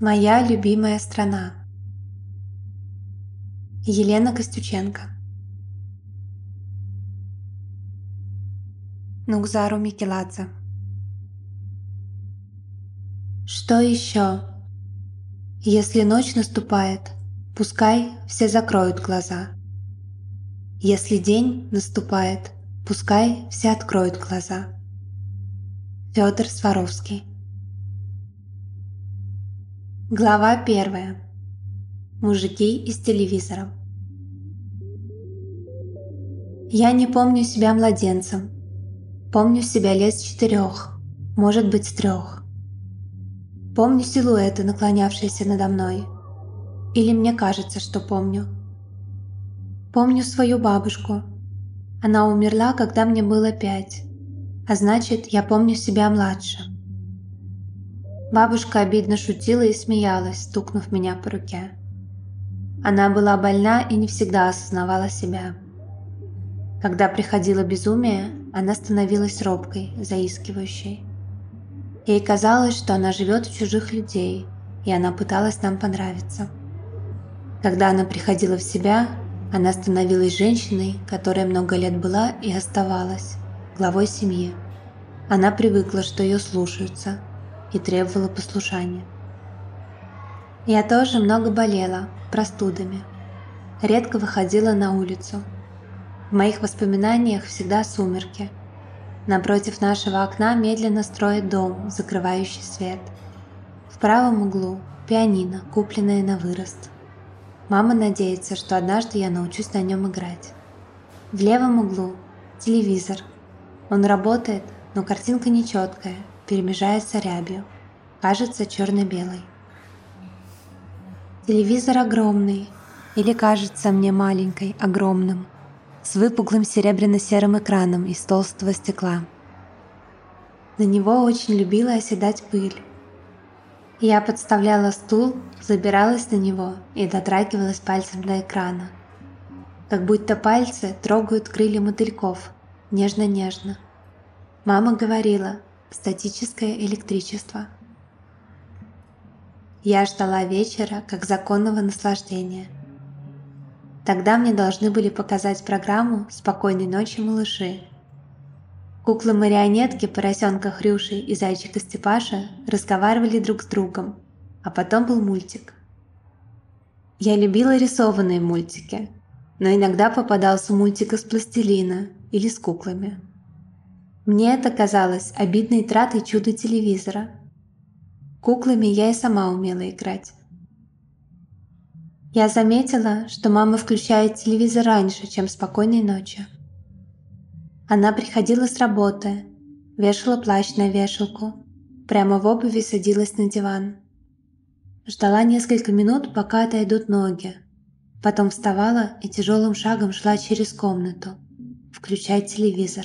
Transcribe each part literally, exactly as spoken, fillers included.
Моя любимая страна. Елена Костюченко. Нугзару Микеладзе. Что еще? Если ночь наступает, пускай все закроют глаза. Если день наступает, пускай все откроют глаза. Федор Сваровский. Глава первая. Мужики из телевизора. Я не помню себя младенцем. Помню себя лет с четырех, может быть, с трех. Помню силуэты, наклонявшиеся надо мной. Или мне кажется, что помню. Помню свою бабушку. Она умерла, когда мне было пять, а значит, я помню себя младше. Бабушка обидно шутила и смеялась, стукнув меня по руке. Она была больна и не всегда осознавала себя. Когда приходило безумие, она становилась робкой, заискивающей. Ей казалось, что она живет у чужих людей, и она пыталась нам понравиться. Когда она приходила в себя, она становилась женщиной, которая много лет была и оставалась, главой семьи. Она привыкла, что ее слушаются, и требовала послушания. Я тоже много болела, простудами. Редко выходила на улицу. В моих воспоминаниях всегда сумерки. Напротив нашего окна медленно строят дом, закрывающий свет. В правом углу пианино, купленное на вырост. Мама надеется, что однажды я научусь на нем играть. В левом углу телевизор. Он работает, но картинка нечеткая, перемежается рябью. Кажется черно-белой. Телевизор огромный, или кажется мне маленькой, огромным, с выпуклым серебряно-серым экраном из толстого стекла. На него очень любила оседать пыль. Я подставляла стул, забиралась на него и дотрагивалась пальцем до экрана. Как будто пальцы трогают крылья мотыльков, нежно-нежно. Мама говорила: статическое электричество. Я ждала вечера как законного наслаждения. Тогда мне должны были показать программу «Спокойной ночи, малыши». Куклы-марионетки, поросенка Хрюши и зайчика Степаша разговаривали друг с другом, а потом был мультик. Я любила рисованные мультики, но иногда попадался мультик из пластилина или с куклами. Мне это казалось обидной тратой чуда телевизора. Куклами я и сама умела играть. Я заметила, что мама включает телевизор раньше, чем «Спокойной ночи». Она приходила с работы, вешала плащ на вешалку, прямо в обуви садилась на диван. Ждала несколько минут, пока отойдут ноги. Потом вставала и тяжелым шагом шла через комнату, включать телевизор.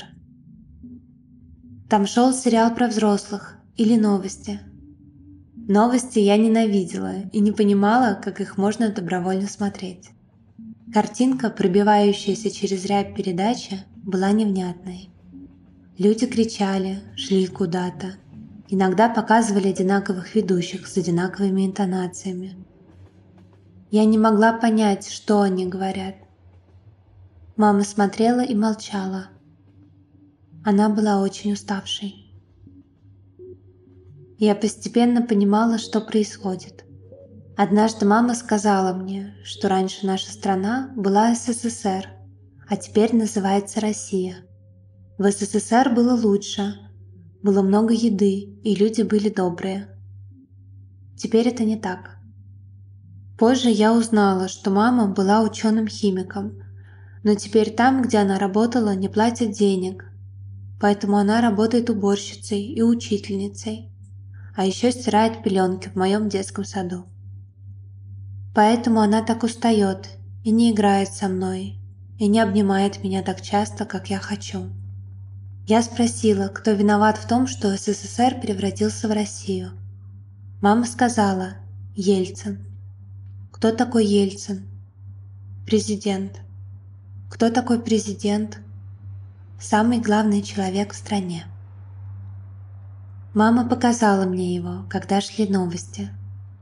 Там шел сериал про взрослых или новости. Новости я ненавидела и не понимала, как их можно добровольно смотреть. Картинка, пробивающаяся через рябь передачи, была невнятной. Люди кричали, шли куда-то. Иногда показывали одинаковых ведущих с одинаковыми интонациями. Я не могла понять, что они говорят. Мама смотрела и молчала. Она была очень уставшей. Я постепенно понимала, что происходит. Однажды мама сказала мне, что раньше наша страна была СССР, а теперь называется Россия. В СССР было лучше, было много еды, и люди были добрые. Теперь это не так. Позже я узнала, что мама была ученым-химиком, но теперь там, где она работала, не платят денег, поэтому она работает уборщицей и учительницей, а еще стирает пеленки в моем детском саду. Поэтому она так устает и не играет со мной, и не обнимает меня так часто, как я хочу. Я спросила, кто виноват в том, что СССР превратился в Россию. Мама сказала: Ельцин. Кто такой Ельцин? Президент. Кто такой президент? Самый главный человек в стране. Мама показала мне его, когда шли новости.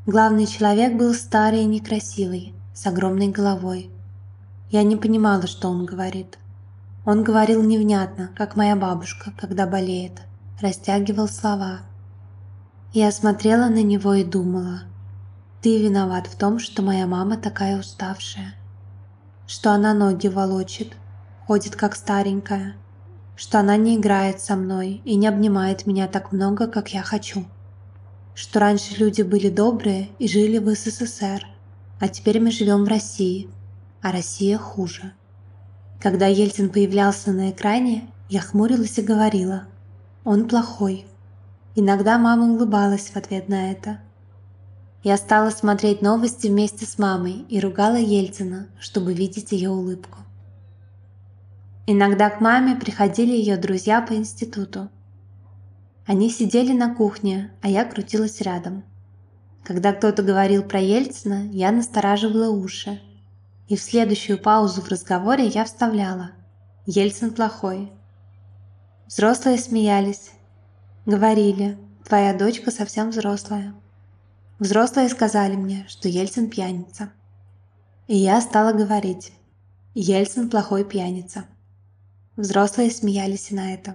Главный человек был старый и некрасивый, с огромной головой. Я не понимала, что он говорит. Он говорил невнятно, как моя бабушка, когда болеет, растягивал слова. Я смотрела на него и думала: ты виноват в том, что моя мама такая уставшая, что она ноги волочит, ходит как старенькая, что она не играет со мной и не обнимает меня так много, как я хочу, что раньше люди были добрые и жили в СССР, а теперь мы живем в России, а Россия хуже. Когда Ельцин появлялся на экране, я хмурилась и говорила: он плохой. Иногда мама улыбалась в ответ на это. Я стала смотреть новости вместе с мамой и ругала Ельцина, чтобы видеть ее улыбку. Иногда к маме приходили ее друзья по институту. Они сидели на кухне, а я крутилась рядом. Когда кто-то говорил про Ельцина, я настораживала уши. И в следующую паузу в разговоре я вставляла: Ельцин плохой. Взрослые смеялись. Говорили: твоя дочка совсем взрослая. Взрослые сказали мне, что Ельцин пьяница. И я стала говорить: Ельцин плохой пьяница. Взрослые смеялись и на это.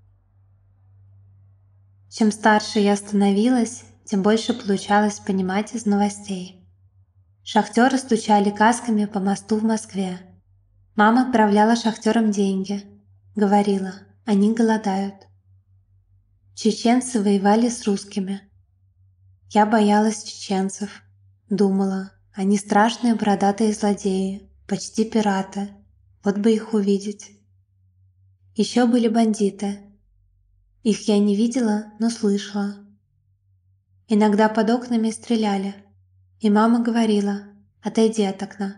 Чем старше я становилась, тем больше получалось понимать из новостей. Шахтеры стучали касками по мосту в Москве. Мама отправляла шахтерам деньги. Говорила: они голодают. Чеченцы воевали с русскими. Я боялась чеченцев. Думала: они страшные бородатые злодеи, почти пираты. Вот бы их увидеть. Еще были бандиты. Их я не видела, но слышала. Иногда под окнами стреляли, и мама говорила: отойди от окна.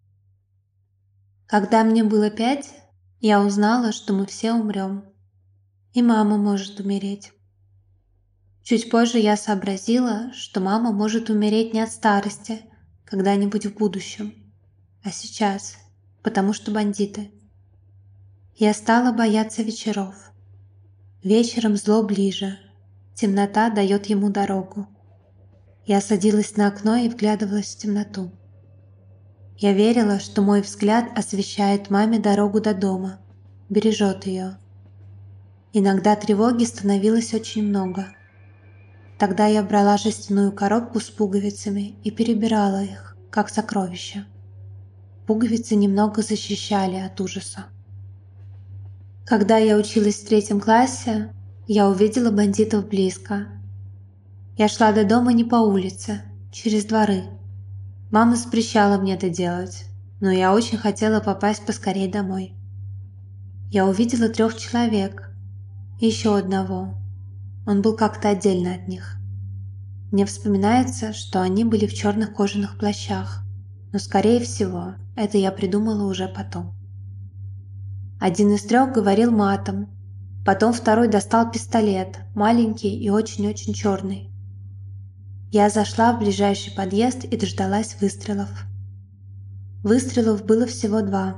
Когда мне было пять, я узнала, что мы все умрем. И мама может умереть. Чуть позже я сообразила, что мама может умереть не от старости, когда-нибудь в будущем, а сейчас, потому что бандиты. Я стала бояться вечеров. Вечером зло ближе, темнота дает ему дорогу. Я садилась на окно и вглядывалась в темноту. Я верила, что мой взгляд освещает маме дорогу до дома, бережет ее. Иногда тревоги становилось очень много. Тогда я брала жестяную коробку с пуговицами и перебирала их, как сокровища. Пуговицы немного защищали от ужаса. Когда я училась в третьем классе, я увидела бандитов близко. Я шла до дома не по улице, через дворы. Мама запрещала мне это делать, но я очень хотела попасть поскорей домой. Я увидела трех человек, и еще одного. Он был как-то отдельно от них. Мне вспоминается, что они были в черных кожаных плащах, но, скорее всего, это я придумала уже потом. Один из трех говорил матом, потом второй достал пистолет, маленький и очень-очень черный. Я зашла в ближайший подъезд и дождалась выстрелов. Выстрелов было всего два.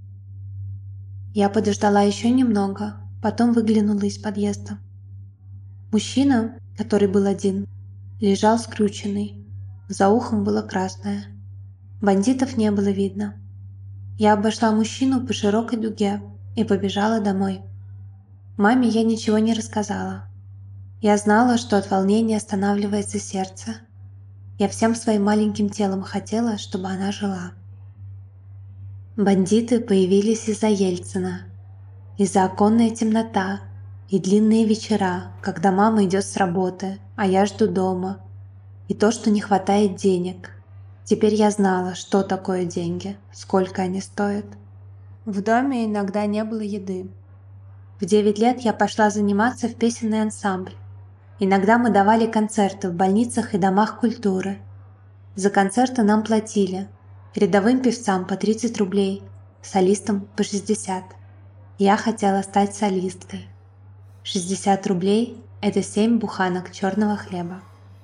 Я подождала еще немного, потом выглянула из подъезда. Мужчина, который был один, лежал скрюченный, за ухом было красное. Бандитов не было видно. Я обошла мужчину по широкой дуге и побежала домой. Маме я ничего не рассказала. Я знала, что от волнения останавливается сердце. Я всем своим маленьким телом хотела, чтобы она жила. Бандиты появились из-за Ельцина, из-за оконная темнота и длинные вечера, когда мама идет с работы, а я жду дома, и то, что не хватает денег. Теперь я знала, что такое деньги, сколько они стоят. В доме иногда не было еды. В девять лет я пошла заниматься в песенный ансамбль. Иногда мы давали концерты в больницах и домах культуры. За концерты нам платили. Рядовым певцам по тридцать рублей, солистам по шестьдесят. Я хотела стать солисткой. шестьдесят рублей – это семь буханок черного хлеба.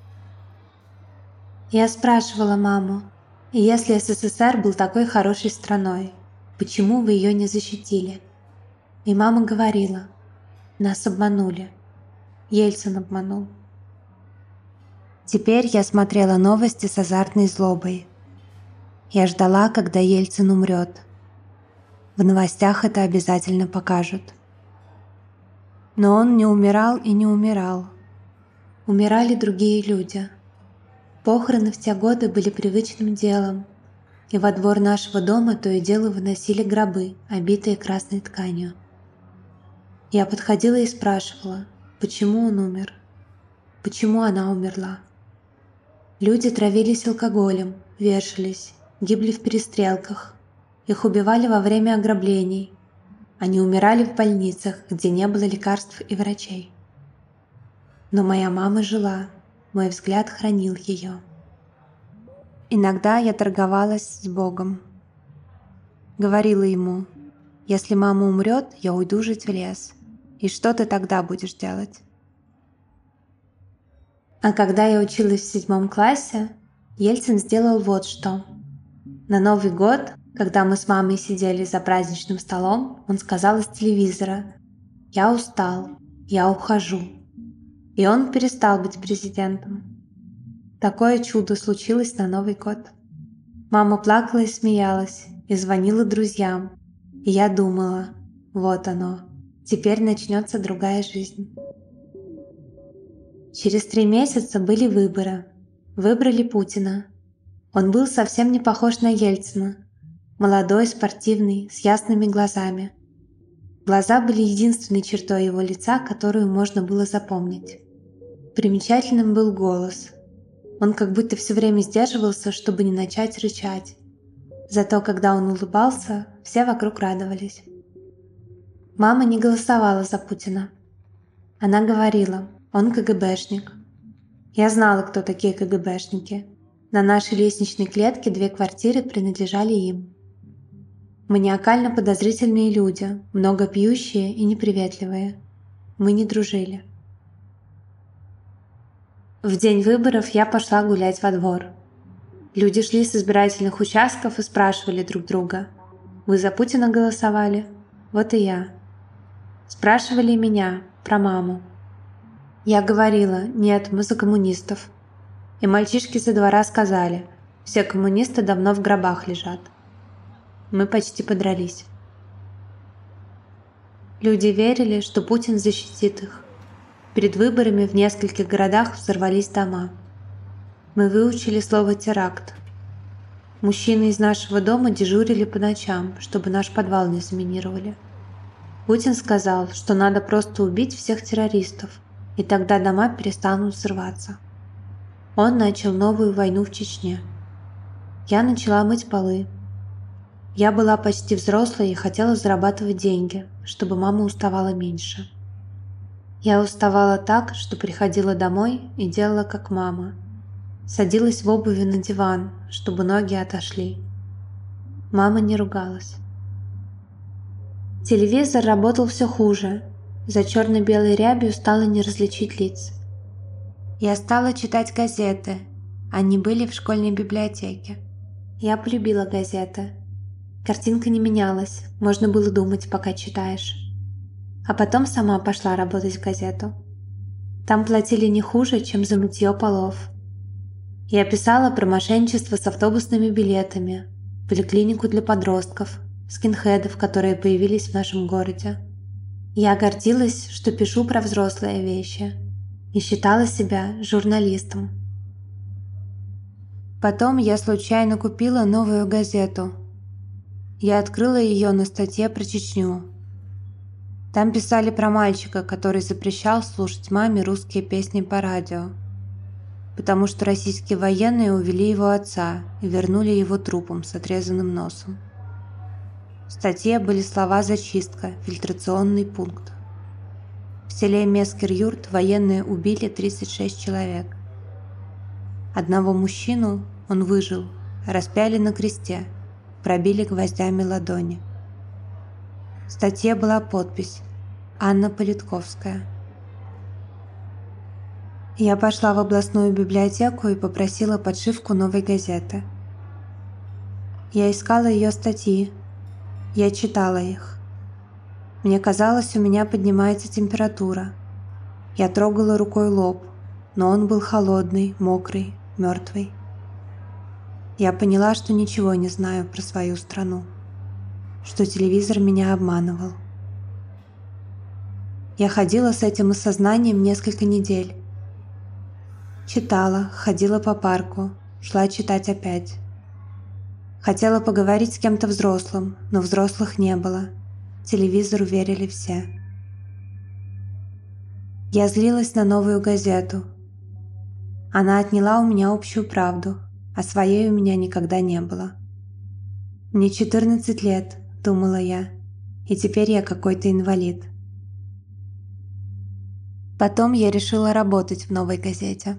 Я спрашивала маму: если СССР был такой хорошей страной, почему вы ее не защитили? И мама говорила: нас обманули. Ельцин обманул. Теперь я смотрела новости с азартной злобой. Я ждала, когда Ельцин умрет. В новостях это обязательно покажут. Но он не умирал и не умирал. Умирали другие люди. Похороны в те годы были привычным делом, и во двор нашего дома то и дело выносили гробы, обитые красной тканью. Я подходила и спрашивала, почему он умер, почему она умерла. Люди травились алкоголем, вешались, гибли в перестрелках. Их убивали во время ограблений. Они умирали в больницах, где не было лекарств и врачей. Но моя мама жила, мой взгляд хранил ее. Иногда я торговалась с Богом. Говорила ему, если мама умрет, я уйду жить в лес. И что ты тогда будешь делать? А когда я училась в седьмом классе, Ельцин сделал вот что. На Новый год, когда мы с мамой сидели за праздничным столом, он сказал из телевизора: «Я устал, я ухожу». И он перестал быть президентом. Такое чудо случилось на Новый год. Мама плакала и смеялась, и звонила друзьям. И я думала, вот оно, теперь начнется другая жизнь. Через три месяца были выборы. Выбрали Путина. Он был совсем не похож на Ельцина. Молодой, спортивный, с ясными глазами. Глаза были единственной чертой его лица, которую можно было запомнить. Примечательным был голос. Он как будто все время сдерживался, чтобы не начать рычать. Зато когда он улыбался, все вокруг радовались. Мама не голосовала за Путина. Она говорила, он КГБшник. Я знала, кто такие КГБшники. На нашей лестничной клетке две квартиры принадлежали им. Маниакально подозрительные люди, много пьющие и неприветливые. Мы не дружили. В день выборов я пошла гулять во двор. Люди шли с избирательных участков и спрашивали друг друга: «Вы за Путина голосовали?» Вот и я. Спрашивали меня про маму. Я говорила: «Нет, мы за коммунистов». И мальчишки со двора сказали: «Все коммунисты давно в гробах лежат». Мы почти подрались. Люди верили, что Путин защитит их. Перед выборами в нескольких городах взорвались дома. Мы выучили слово «теракт». Мужчины из нашего дома дежурили по ночам, чтобы наш подвал не заминировали. Путин сказал, что надо просто убить всех террористов, и тогда дома перестанут взрываться. Он начал новую войну в Чечне. Я начала мыть полы. Я была почти взрослой и хотела зарабатывать деньги, чтобы мама уставала меньше. Я уставала так, что приходила домой и делала как мама. Садилась в обуви на диван, чтобы ноги отошли. Мама не ругалась. Телевизор работал все хуже. За черно-белой рябью стало не различить лиц. Я стала читать газеты. Они были в школьной библиотеке. Я полюбила газеты. Картинка не менялась, можно было думать, пока читаешь. А потом сама пошла работать в газету. Там платили не хуже, чем за мытье полов. Я писала про мошенничество с автобусными билетами, поликлинику для подростков, скинхедов, которые появились в нашем городе. Я гордилась, что пишу про взрослые вещи, и считала себя журналистом. Потом я случайно купила новую газету. Я открыла ее на статье про Чечню. Там писали про мальчика, который запрещал слушать маме русские песни по радио, потому что российские военные увели его отца и вернули его трупом с отрезанным носом. В статье были слова «зачистка», «фильтрационный пункт». В селе Мескер-Юрт военные убили тридцать шесть человек. Одного мужчину, он выжил, распяли на кресте, пробили гвоздями ладони. В статье была подпись «Анна Политковская». Я пошла в областную библиотеку и попросила подшивку новой газеты. Я искала ее статьи, я читала их. Мне казалось, у меня поднимается температура. Я трогала рукой лоб, но он был холодный, мокрый, мертвый. Я поняла, что ничего не знаю про свою страну, что телевизор меня обманывал. Я ходила с этим осознанием несколько недель. Читала, ходила по парку, шла читать опять. Хотела поговорить с кем-то взрослым, но взрослых не было. Телевизору верили все. Я злилась на Новую газету. Она отняла у меня общую правду, а своей у меня никогда не было. Мне четырнадцать лет, думала я, и теперь я какой-то инвалид. Потом я решила работать в Новой газете.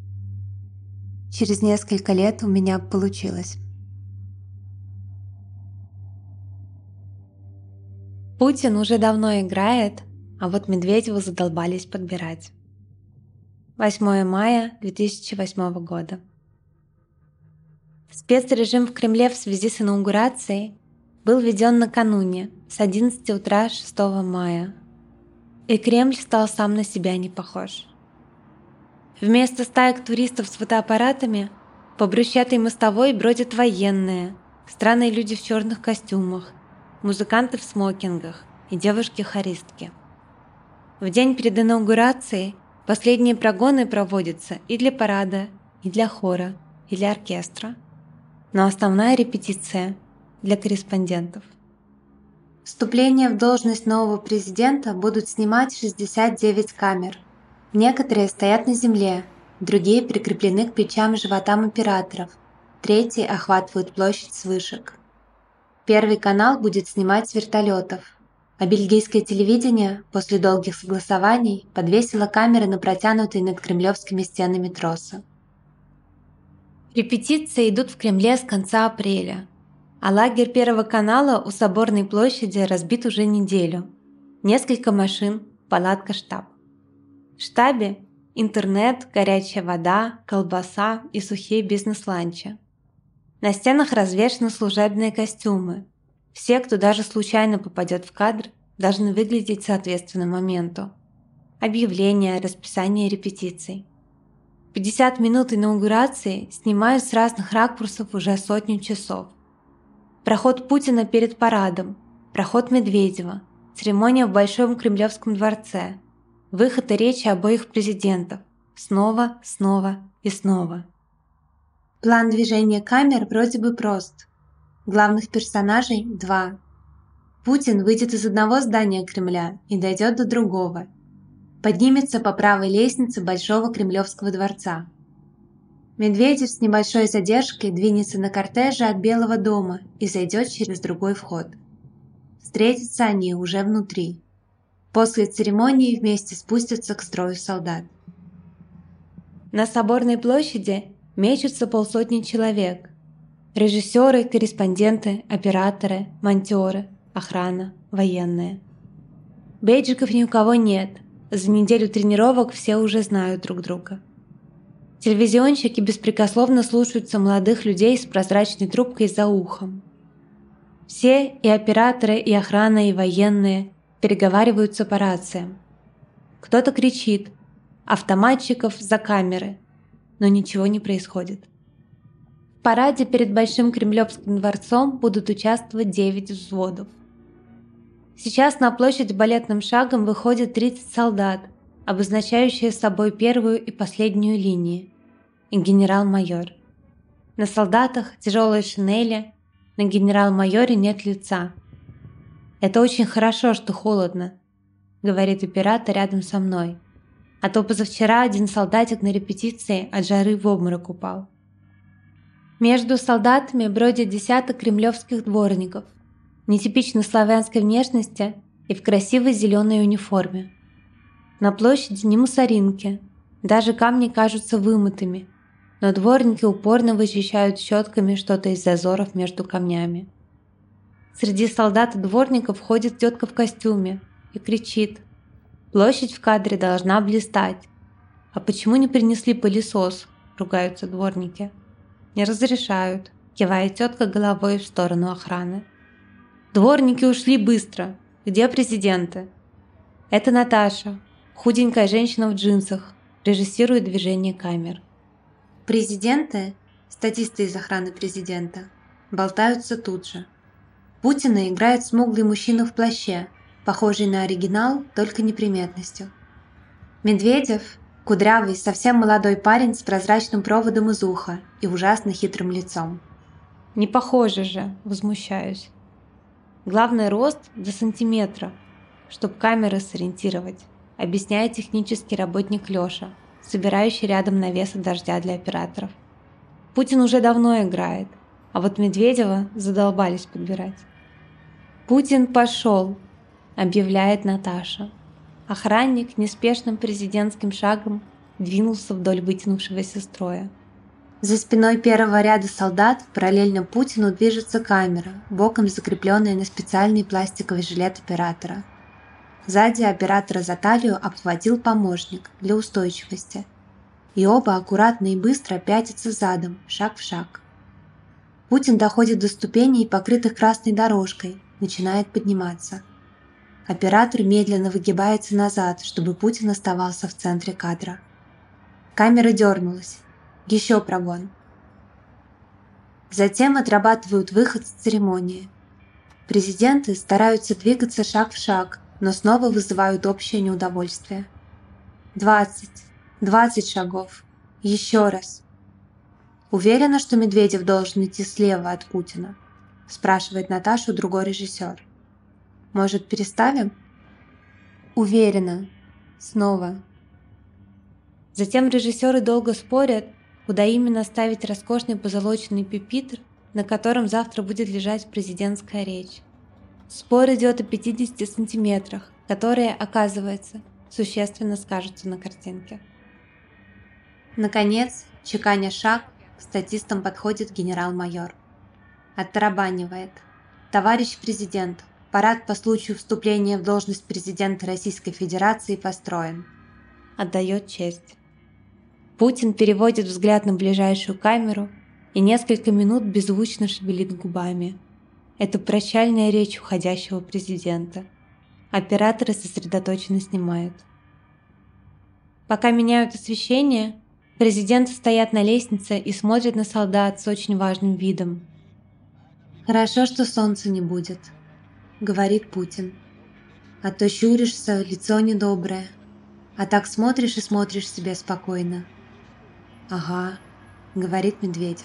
Через несколько лет у меня получилось. Путин уже давно играет, а вот Медведеву задолбались подбирать. восьмое мая две тысячи восьмого года. Спецрежим в Кремле в связи с инаугурацией был введен накануне, с одиннадцати утра шестого мая. И Кремль стал сам на себя не похож. Вместо стаек туристов с фотоаппаратами по брусчатой мостовой бродят военные, странные люди в черных костюмах, музыканты в смокингах и девушки-хористки. В день перед инаугурацией последние прогоны проводятся и для парада, и для хора, и для оркестра. Но основная репетиция для корреспондентов. Вступление в должность нового президента будут снимать шестьдесят девять камер. Некоторые стоят на земле, другие прикреплены к плечам и животам операторов, третьи охватывают площадь с вышек. Первый канал будет снимать с вертолетов, а бельгийское телевидение после долгих согласований подвесило камеры на протянутые над кремлевскими стенами тросы. Репетиции идут в Кремле с конца апреля, а лагерь Первого канала у Соборной площади разбит уже неделю. Несколько машин, палатка-штаб. В штабе интернет, горячая вода, колбаса и сухие бизнес-ланчи. На стенах развешаны служебные костюмы. Все, кто даже случайно попадет в кадр, должны выглядеть соответственно моменту. Объявления, расписание репетиций. пятьдесят минут инаугурации снимают с разных ракурсов уже сотню часов. Проход Путина перед парадом, проход Медведева, церемония в Большом Кремлевском дворце, выход и речи обоих президентов, снова, снова и снова. План движения камер вроде бы прост. Главных персонажей – два. Путин выйдет из одного здания Кремля и дойдет до другого. Поднимется по правой лестнице Большого Кремлевского дворца. Медведев с небольшой задержкой двинется на кортеже от Белого дома и зайдет через другой вход. Встретятся они уже внутри. После церемонии вместе спустятся к строю солдат. На Соборной площади мечутся полсотни человек. Режиссеры, корреспонденты, операторы, монтеры, охрана, военные. Бейджиков ни у кого нет. За неделю тренировок все уже знают друг друга. Телевизионщики беспрекословно слушаются молодых людей с прозрачной трубкой за ухом. Все, и операторы, и охрана, и военные, переговариваются по рациям. Кто-то кричит «Автоматчиков за камеры!», но ничего не происходит. В параде перед Большим Кремлевским дворцом будут участвовать девять взводов. Сейчас на площадь балетным шагом выходит тридцать солдат, обозначающие собой первую и последнюю линии, и генерал-майор. На солдатах тяжелые шинели, на генерал-майоре нет лица. «Это очень хорошо, что холодно», — говорит оператор рядом со мной, а то позавчера один солдатик на репетиции от жары в обморок упал. Между солдатами бродит десяток кремлевских дворников, нетипично славянской внешности и в красивой зеленой униформе. На площади не мусоринки, даже камни кажутся вымытыми, но дворники упорно вычищают щетками что-то из зазоров между камнями. Среди солдат и дворников ходит тетка в костюме и кричит: «Площадь в кадре должна блистать». «А почему не принесли пылесос?» – ругаются дворники. «Не разрешают», – кивает тетка головой в сторону охраны. «Дворники ушли быстро. Где президенты?» «Это Наташа, худенькая женщина в джинсах», режиссирует движение камер. Президенты, статисты из охраны президента, болтаются тут же. Путина играет смуглый мужчина в плаще, похожий на оригинал, только неприметностью. Медведев – кудрявый, совсем молодой парень с прозрачным проводом из уха и ужасно хитрым лицом. Не похоже же, возмущаюсь. Главный рост до сантиметра, чтобы камеры сориентировать, объясняет технический работник Лёша, собирающий рядом навесы дождя для операторов. Путин уже давно играет, а вот Медведева задолбались подбирать. «Путин пошел», — объявляет Наташа. Охранник неспешным президентским шагом двинулся вдоль вытянувшегося строя. За спиной первого ряда солдат параллельно Путину движется камера, боком закрепленная на специальный пластиковый жилет оператора. Сзади оператора за талию обхватил помощник для устойчивости. И оба аккуратно и быстро пятятся задом, шаг в шаг. Путин доходит до ступеней, покрытых красной дорожкой, начинает подниматься. Оператор медленно выгибается назад, чтобы Путин оставался в центре кадра. Камера дернулась. Еще прогон. Затем отрабатывают выход с церемонии. Президенты стараются двигаться шаг в шаг, но снова вызывают общее неудовольствие. Двадцать. Двадцать шагов. Еще раз. «Уверена, что Медведев должен идти слева от Путина?» – спрашивает Наташу другой режиссер. «Может, переставим?» «Уверена. Снова». Затем режиссеры долго спорят, куда именно ставить роскошный позолоченный пюпитр, на котором завтра будет лежать президентская речь. Спор идет о пятидесяти сантиметрах, которые, оказывается, существенно скажутся на картинке. Наконец, чеканя шаг, к статистам подходит генерал-майор. Оттарабанивает. «Товарищ президент, парад по случаю вступления в должность президента Российской Федерации построен». Отдает честь. Путин переводит взгляд на ближайшую камеру и несколько минут беззвучно шевелит губами. Это прощальная речь уходящего президента. Операторы сосредоточенно снимают. Пока меняют освещение, президенты стоят на лестнице и смотрят на солдат с очень важным видом. «Хорошо, что солнца не будет», — говорит Путин. «А то щуришься, лицо недоброе, а так смотришь и смотришь себе спокойно». «Ага», — говорит Медведев.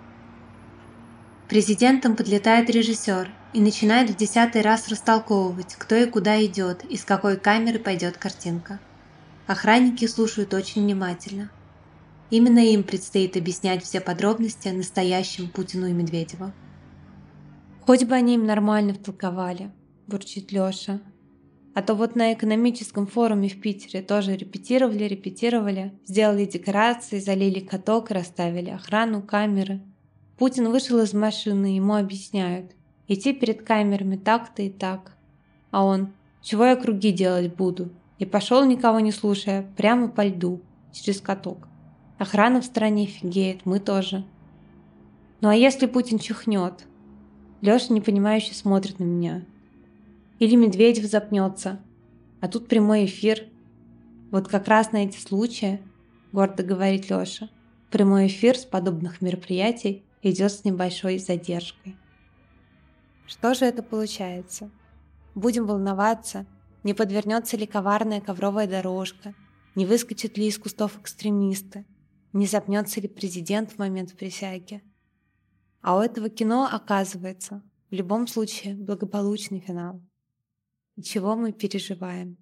Президентом подлетает режиссер и начинает в десятый раз растолковывать, кто и куда идет, и с какой камеры пойдет картинка. Охранники слушают очень внимательно. Именно им предстоит объяснять все подробности настоящим Путину и Медведеву. «Хоть бы они им нормально втолковали», – бурчит Лёша. А то вот на экономическом форуме в Питере тоже репетировали, репетировали, сделали декорации, залили каток, расставили охрану, камеры. Путин вышел из машины, ему объясняют. Идти перед камерами так-то и так. А он: чего я круги делать буду? И пошел, никого не слушая, прямо по льду, через каток. Охрана в стороне фигеет, мы тоже. Ну а если Путин чихнет? Лёша непонимающе смотрит на меня. Или Медведев запнется. А тут прямой эфир. Вот как раз на эти случаи, гордо говорит Лёша, прямой эфир с подобных мероприятий идет с небольшой задержкой. Что же это получается? Будем волноваться, не подвернется ли коварная ковровая дорожка, не выскочат ли из кустов экстремисты, не запнется ли президент в момент присяги. А у этого кино, оказывается, в любом случае благополучный финал. И чего мы переживаем?